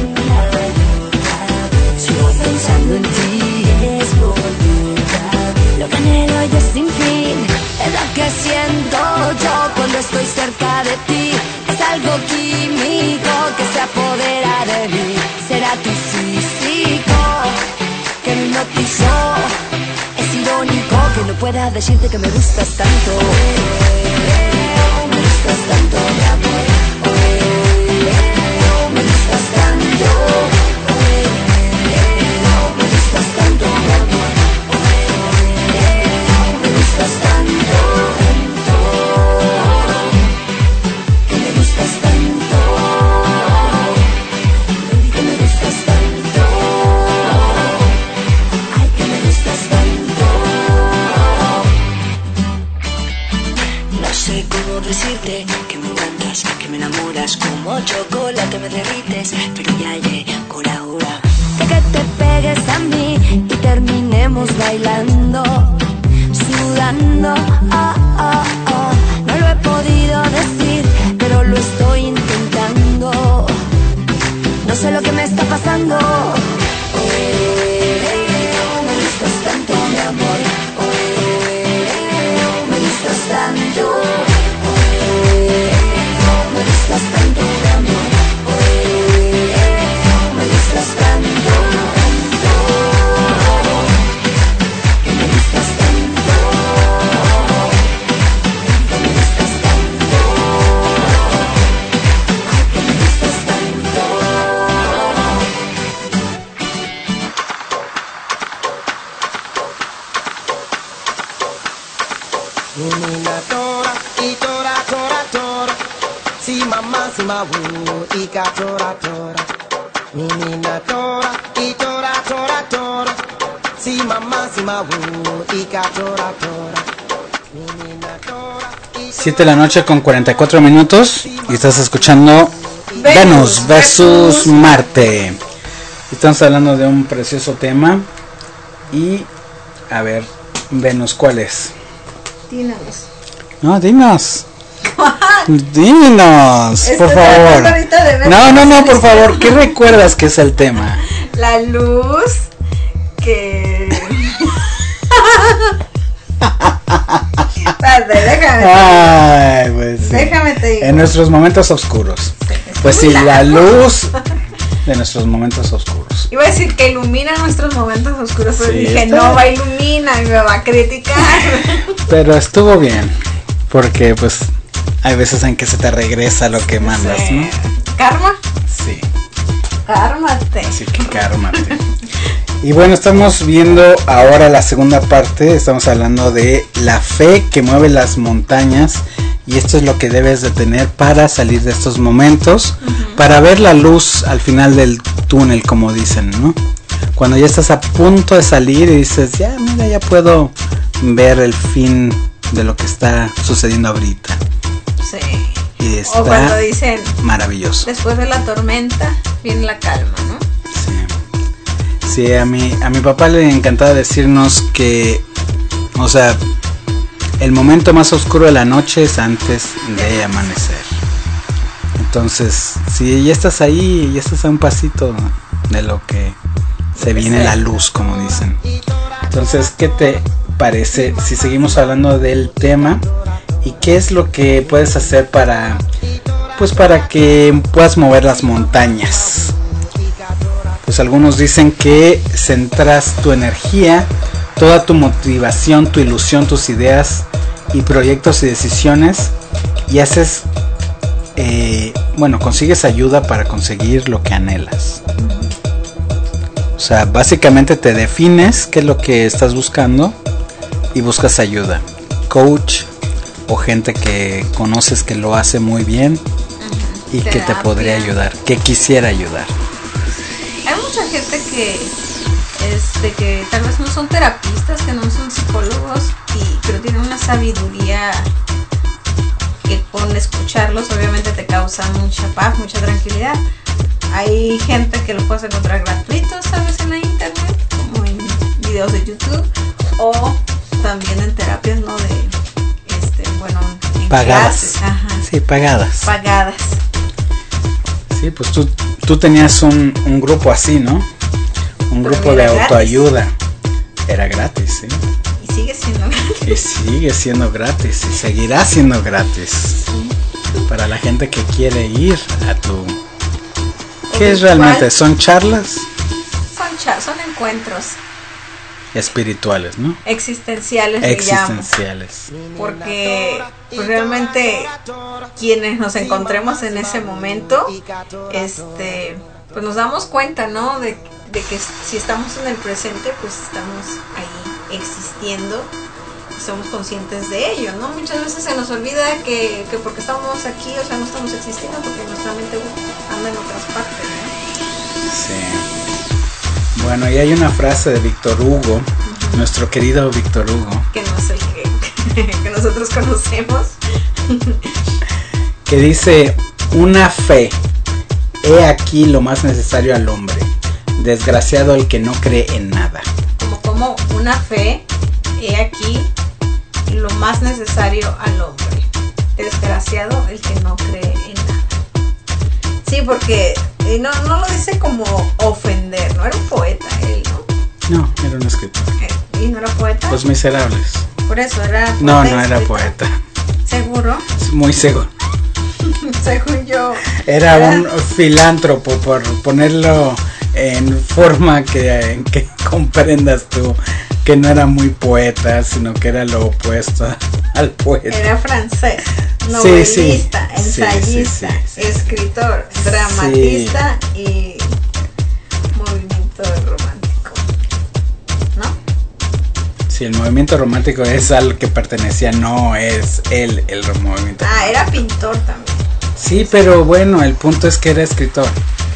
Sigo pensando en ti, es lo que anhelo yo sin fin. Es lo que siento yo cuando estoy cerca de ti. Es algo químico que se apodera de mí. Será tu físico que me hipnotizó. Es irónico que no pueda decirte que me gustas tanto. Me gustas tanto, mi amor. Me gustas tanto. Me gustas tanto, mi amor. Me gustas tanto. Que me gustas tanto. Que me gustas tanto. Ay, que me gustas tanto. No sé cómo decirte que me encantas, que me enamoras, como chocolate me derrites, pero ya llegó la hora de que te pegues a mí y terminemos bailando, sudando. Oh, oh, oh. No lo he podido decir, pero lo estoy intentando. No sé lo que me está pasando. Me gustas tanto, mi amor. Me gustas tanto. Me gustas tanto, mi amor. Me gustas tanto. Que me gustas tanto. Que me gustas tanto. Ay, que me gustas tanto. Menina tora, y tora, tora, tora. Si mamá, si mabu, y ka tora, tora. Menina tora, y tora, tora, tora. Si mamá, si mabu, y ka tora, tora. Menina tora, y 7 de la noche con 44 minutos y estás escuchando Venus versus Marte. Estamos hablando de un precioso tema y a ver, Venus, ¿cuál es? Dinos. No, dinos. Dinos, por Estoy favor. tratando ahorita de ver No, por favor, ¿qué recuerdas que es el tema? La luz que... Espérate, déjame. Ay, pues sí. Déjame te digo. En nuestros momentos oscuros. Pues sí, la luz de nuestros momentos oscuros. Iba a decir que ilumina nuestros momentos oscuros, pero Sí, dije, está- no va a iluminar y me va a criticar. Pero estuvo bien, porque pues hay veces en que se te regresa lo que mandas, Sí. ¿no? ¿Karma? Sí, Cármate. así que cármate. Y bueno, estamos viendo ahora la segunda parte, estamos hablando de la fe que mueve las montañas y esto es lo que debes de tener para salir de estos momentos, para ver la luz al final del túnel, como dicen, ¿no? Cuando ya estás a punto de salir y dices, ya, mira, ya puedo ver el fin de lo que está sucediendo ahorita. Sí. Y está O cuando dicen, maravilloso. después de la tormenta viene la calma, ¿no? Sí, a mi papá le encantaba decirnos que, o sea, el momento más oscuro de la noche es antes de amanecer. Entonces, si ya estás ahí, ya estás a un pasito de lo que se viene la luz, como dicen. Entonces, ¿qué te parece si seguimos hablando del tema? ¿Y qué es lo que puedes hacer para, pues, para que puedas mover las montañas? Pues algunos dicen que centras tu energía, toda tu motivación, tu ilusión, tus ideas y proyectos y decisiones y haces, consigues ayuda para conseguir lo que anhelas. O sea, básicamente te defines qué es lo que estás buscando y buscas ayuda. Coach o gente que conoces que lo hace muy bien y que te podría ayudar, que quisiera ayudar. Hay mucha gente que tal vez no son terapistas, que no son psicólogos, pero tienen una sabiduría escucharlos obviamente te causa mucha paz, mucha tranquilidad. Hay gente que lo puedes encontrar gratuitos, ¿sabes? En la internet, como en videos de YouTube, o también en terapias, ¿no? En pagadas. clases. Ajá. Sí, pagadas. Pagadas. Sí, pues tú tenías un grupo así, ¿no? Un Pero grupo de era autoayuda. Era gratis, ¿sí? Y sigue siendo gratis. Y sigue siendo gratis y seguirá siendo gratis. Sí. Para la gente que quiere ir a tu... ¿Qué es virtual. realmente? ¿Son charlas? Son encuentros Espirituales, ¿no? existenciales, le llamo. Existenciales. Porque pues, realmente quienes nos encontremos en ese momento, pues nos damos cuenta, ¿no? De que si estamos en el presente, pues estamos ahí existiendo y somos conscientes de ello, ¿no? Muchas veces se nos olvida que porque estamos aquí, o sea, no estamos existiendo porque nuestra mente anda en otras partes, ¿no? Sí. Bueno, y hay una frase de Víctor Hugo, nuestro querido Víctor Hugo, Que no es el que nosotros conocemos. que dice: una fe, he aquí lo más necesario al hombre, desgraciado el que no cree en nada. Como una fe, he aquí lo más necesario al hombre, desgraciado el que no cree en nada. Sí, porque no lo dice como ofender, no era un poeta él, ¿no? No, era un escritor. ¿Y no era poeta? Los Miserables. Por eso era poeta. No era escritor. poeta. ¿Seguro? Muy seguro. Según yo. Era un filántropo, por ponerlo en forma en que comprendas tú que no era muy poeta, sino que era lo opuesto al poeta. Era francés, novelista, ensayista, sí. escritor, dramatista y movimiento romántico, ¿no? Sí, el movimiento romántico es al que pertenecía, no es el movimiento romántico. Era pintor también. Sí, pero bueno, el punto es que era escritor.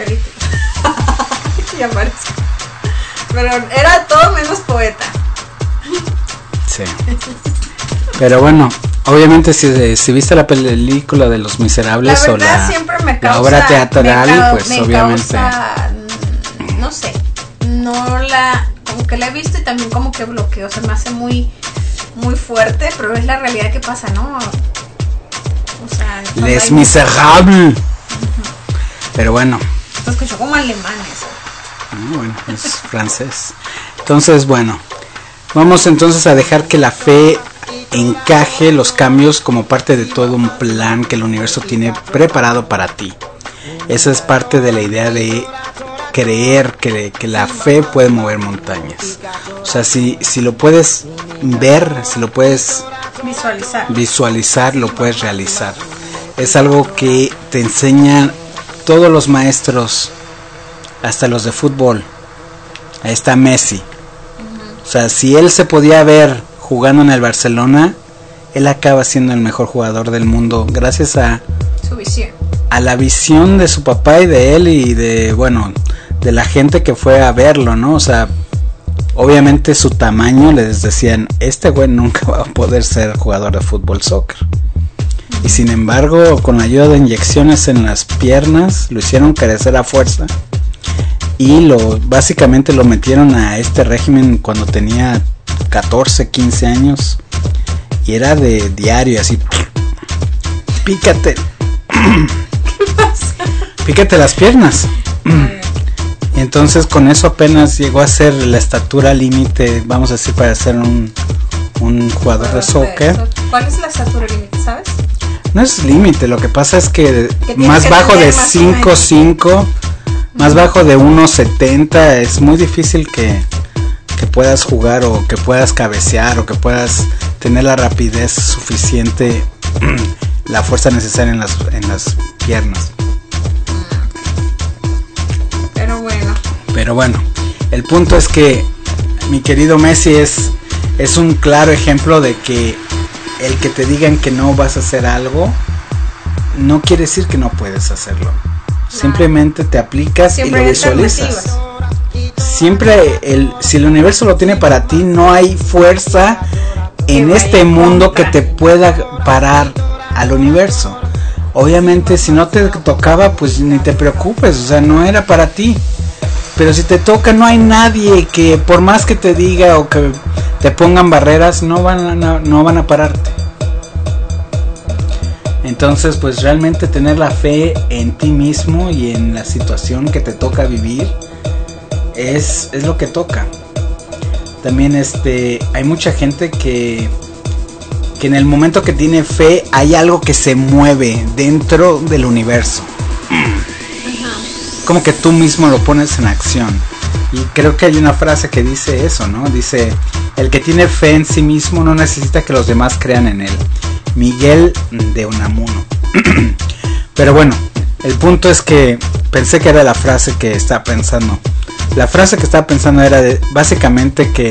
Ya parece. Pero era todo menos poeta. Sí. Pero bueno, obviamente si viste la película de Los Miserables La o verdad siempre me causa, la obra teatral, pues me obviamente causa, no sé, como que la he visto y también como que bloqueo, se me hace muy muy fuerte, pero es la realidad que pasa, ¿no? O sea, Les Miserables. Pero bueno. Se escuchó como alemán eso. Bueno, es francés. Entonces, bueno, vamos entonces a dejar que la fe encaje los cambios como parte de todo un plan que el universo tiene preparado para ti. Esa es parte de la idea de creer que la fe puede mover montañas. O sea, si lo puedes ver, si lo puedes visualizar, lo puedes realizar. Es algo que te enseñan todos los maestros, hasta los de fútbol. Ahí está Messi. O sea, si él se podía ver jugando en el Barcelona, él acaba siendo el mejor jugador del mundo gracias a su visión, a la visión de su papá y de él y de la gente que fue a verlo, ¿no? O sea, obviamente su tamaño, les decían, este güey nunca va a poder ser jugador de fútbol, soccer. Y sin embargo, con la ayuda de inyecciones en las piernas, lo hicieron crecer a fuerza. Y básicamente lo metieron a este régimen cuando tenía 14, 15 años. Y era de diario, así. Pícate. Pícate las piernas. Y entonces con eso apenas llegó a ser la estatura límite, vamos a decir, para ser un jugador de soccer. ¿Cuál es la estatura límite, sabes? No es límite, lo que pasa es que más bajo de 5'5", más bajo de 1.70, es muy difícil que puedas jugar o que puedas cabecear o que puedas tener la rapidez suficiente, la fuerza necesaria en las piernas. Pero bueno, el punto es que mi querido Messi es un claro ejemplo de que el que te digan que no vas a hacer algo no quiere decir que no puedes hacerlo. Simplemente te aplicas y lo visualizas. Siempre si el universo lo tiene para ti, no hay fuerza en este mundo que te pueda parar al universo. obviamente si no te tocaba, pues ni te preocupes, o sea, no era para ti. Pero si te toca, no hay nadie que por más que te diga o que te pongan barreras, no van a pararte. Entonces, pues realmente tener la fe en ti mismo y en la situación que te toca vivir es lo que toca. También hay mucha gente que en el momento que tiene fe hay algo que se mueve dentro del universo. Como que tú mismo lo pones en acción. Y creo que hay una frase que dice eso, ¿no? Dice, el que tiene fe en sí mismo no necesita que los demás crean en él. Miguel de Unamuno. Pero bueno, el punto es que pensé que era la frase que estaba pensando. La frase que estaba pensando era básicamente que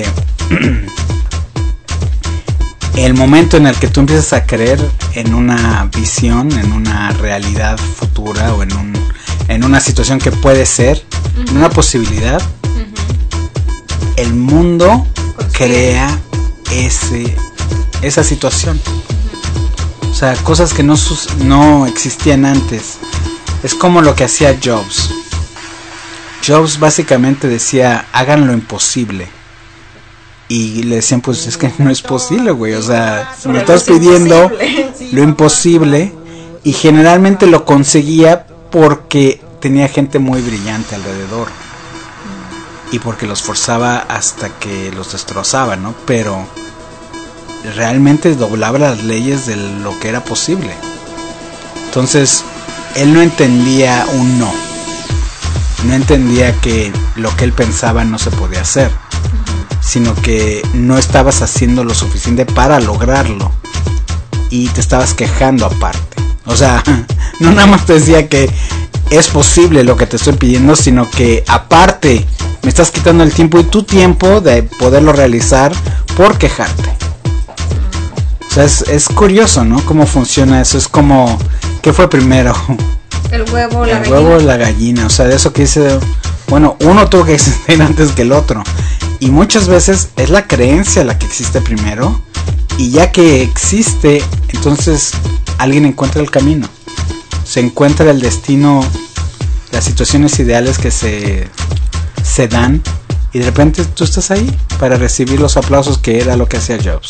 el momento en el que tú empiezas a creer en una visión, en una realidad futura o en una situación que puede ser, en una posibilidad, el mundo crea esa situación. O sea, cosas que no existían antes. Es como lo que hacía Jobs. Jobs básicamente decía, hagan lo imposible. Y le decían, pues es que no es posible, güey. O sea, me estás pidiendo lo imposible. Y generalmente lo conseguía porque tenía gente muy brillante alrededor. Y porque los forzaba hasta que los destrozaba, ¿no? Pero realmente doblaba las leyes de lo que era posible. Entonces, él no entendía un no. No entendía que lo que él pensaba no se podía hacer, sino que no estabas haciendo lo suficiente para lograrlo y te estabas quejando aparte. O sea, no nada más te decía que es posible lo que te estoy pidiendo, sino que aparte me estás quitando el tiempo y tu tiempo de poderlo realizar por quejarte. O sea, es curioso, ¿no? Cómo funciona eso. Es como, ¿qué fue primero? El huevo o la gallina. El huevo o la gallina. O sea, de eso que dice, bueno, uno tuvo que existir antes que el otro. Y muchas veces es la creencia la que existe primero. Y ya que existe, entonces alguien encuentra el camino. Se encuentra el destino, las situaciones ideales que se dan. Y de repente tú estás ahí para recibir los aplausos, que era lo que hacía Jobs.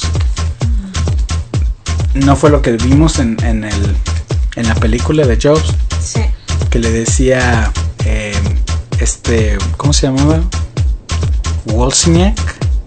¿No fue lo que vimos en la película de Jobs? Sí. Que le decía, ¿cómo se llamaba? Wozniak,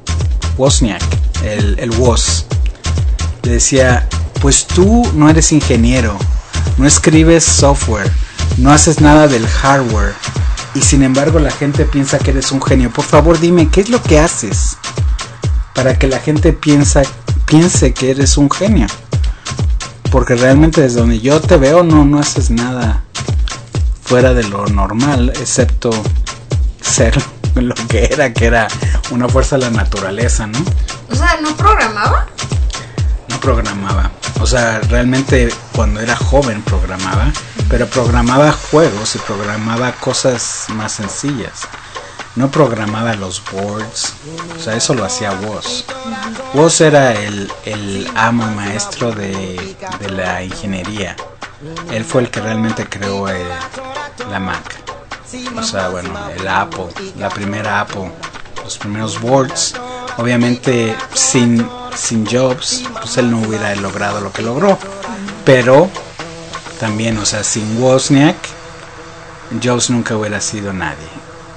el Woz. Le decía, pues tú no eres ingeniero, no escribes software, no haces nada del hardware, y sin embargo la gente piensa que eres un genio. Por favor dime, ¿qué es lo que haces para que la gente piense que eres un genio? Porque realmente desde donde yo te veo no haces nada fuera de lo normal, excepto ser lo que era una fuerza de la naturaleza, ¿no? O sea, ¿no programaba? No programaba. O sea, realmente cuando era joven programaba, pero programaba juegos y programaba cosas más sencillas. No programaba los boards, o sea, eso lo hacía Woz. Woz era el amo maestro de la ingeniería. Él fue el que realmente creó la Mac. O sea, bueno, el Apple, la primera Apple, los primeros boards. Obviamente sin Jobs, pues él no hubiera logrado lo que logró. Pero también, o sea, sin Wozniak, Jobs nunca hubiera sido nadie.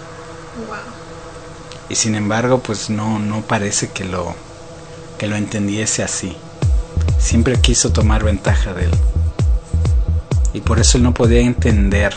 Y sin embargo, pues no parece que lo entendiese así. Siempre quiso tomar ventaja de él. Y por eso él no podía entender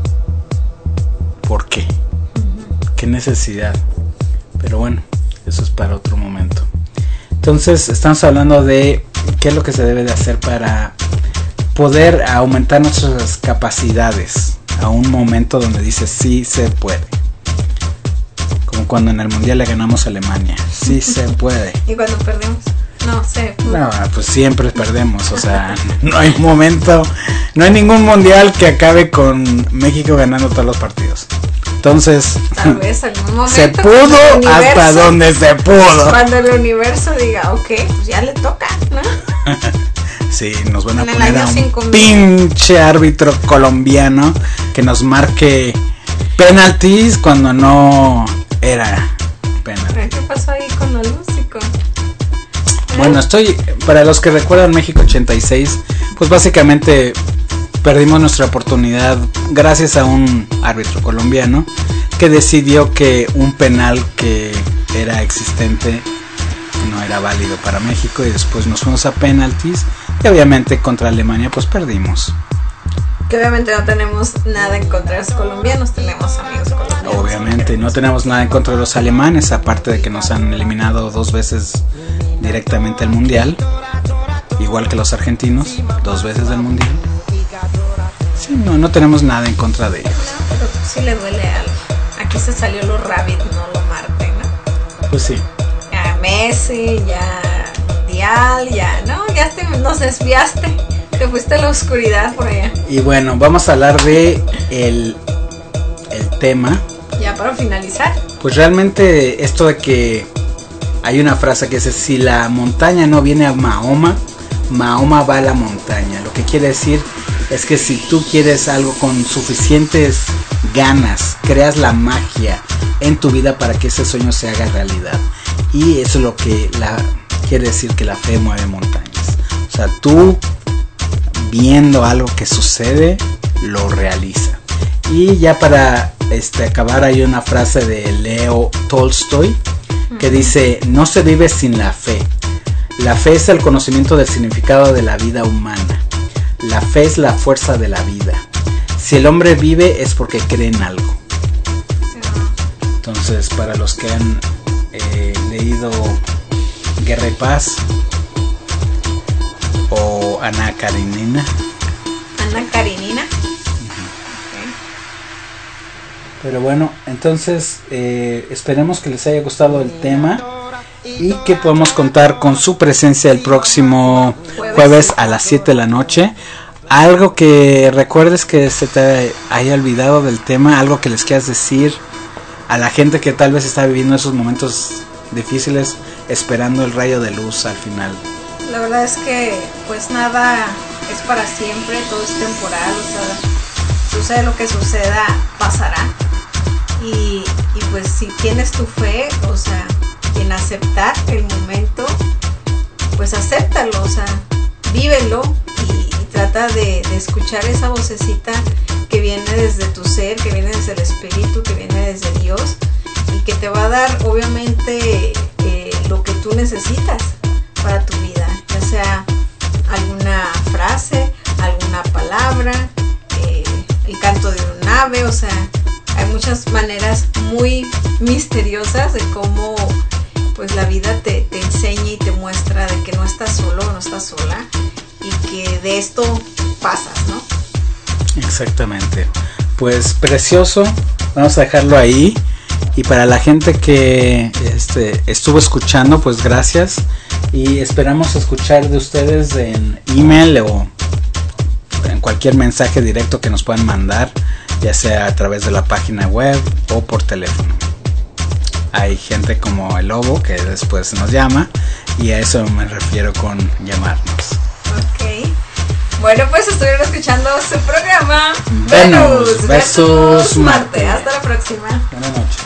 por qué. Qué necesidad. Pero bueno, eso es para otro momento. Entonces, estamos hablando de qué es lo que se debe de hacer para poder aumentar nuestras capacidades a un momento donde dice sí se puede. Como cuando en el mundial le ganamos a Alemania. Sí se puede. Y cuando perdemos, no sé. No, pues siempre perdemos. O sea, no hay momento, no hay ningún mundial que acabe con México ganando todos los partidos. Entonces, tal vez algún momento se pudo hasta donde se pudo. Cuando el universo diga, ok, pues ya le toca, ¿no? Sí, nos van a En el poner año a un 5000. pinche árbitro colombiano que nos marque penaltis cuando no era penal. ¿Qué pasó ahí con los músicos? Bueno, para los que recuerdan México 86, pues básicamente perdimos nuestra oportunidad gracias a un árbitro colombiano que decidió que un penal que era existente no era válido para México, y después nos fuimos a penaltis y obviamente contra Alemania pues perdimos. Que obviamente no tenemos nada en contra de los colombianos, tenemos amigos colombianos. Obviamente no tenemos nada en contra de los alemanes, aparte de que nos han eliminado 2 veces directamente al mundial, igual que los argentinos, 2 veces del mundial. Sí, no tenemos nada en contra de ellos. No, pero sí le duele algo. Aquí se salió los Rabbit, no lo Marte, ¿no? Pues sí. Ya Messi, ya Mundial, ya, ¿no? Ya nos desviaste. Te fuiste a la oscuridad por allá. Y bueno, vamos a hablar de el tema. Ya para finalizar. Pues realmente esto de que hay una frase que dice: si la montaña no viene a Mahoma, Mahoma va a la montaña. Lo que quiere decir es que si tú quieres algo con suficientes ganas, creas la magia en tu vida para que ese sueño se haga realidad. Y eso es lo que quiere decir que la fe mueve montañas. O sea, tú viendo algo que sucede, lo realiza. Y ya para acabar, hay una frase de Leo Tolstoy que dice: no se vive sin la fe. La fe es el conocimiento del significado de la vida humana. La fe es la fuerza de la vida. Si el hombre vive es porque cree en algo. Entonces, para los que han leído Guerra y Paz o Ana Karenina. Pero bueno, entonces esperemos que les haya gustado el tema y que podamos contar con su presencia el próximo jueves a las 7 de la noche. Algo que recuerdes que se te haya olvidado del tema, algo que les quieras decir a la gente que tal vez está viviendo esos momentos difíciles, esperando el rayo de luz al final. La verdad es que pues nada es para siempre, todo es temporal, o sea, sucede lo que suceda, pasará. Y pues si tienes tu fe, o sea, en aceptar el momento, pues acéptalo, o sea, vívelo y trata de escuchar esa vocecita que viene desde tu ser, que viene desde el espíritu, que viene desde Dios, y que te va a dar obviamente lo que tú necesitas para tu vida, ya sea alguna frase, alguna palabra, el canto de un ave, o sea, hay muchas maneras muy misteriosas de cómo pues la vida te enseña y te muestra de que no estás solo, no estás sola, y que de esto pasas, ¿no? Exactamente. Pues precioso, vamos a dejarlo ahí. Y para la gente que estuvo escuchando, pues gracias. Y esperamos escuchar de ustedes en email o en cualquier mensaje directo que nos puedan mandar, ya sea a través de la página web o por teléfono. Hay gente como el Lobo que después nos llama, y a eso me refiero con llamarnos. Ok. Bueno, pues estuvieron escuchando su programa Venus versus Marte. Hasta la próxima. Buenas noches.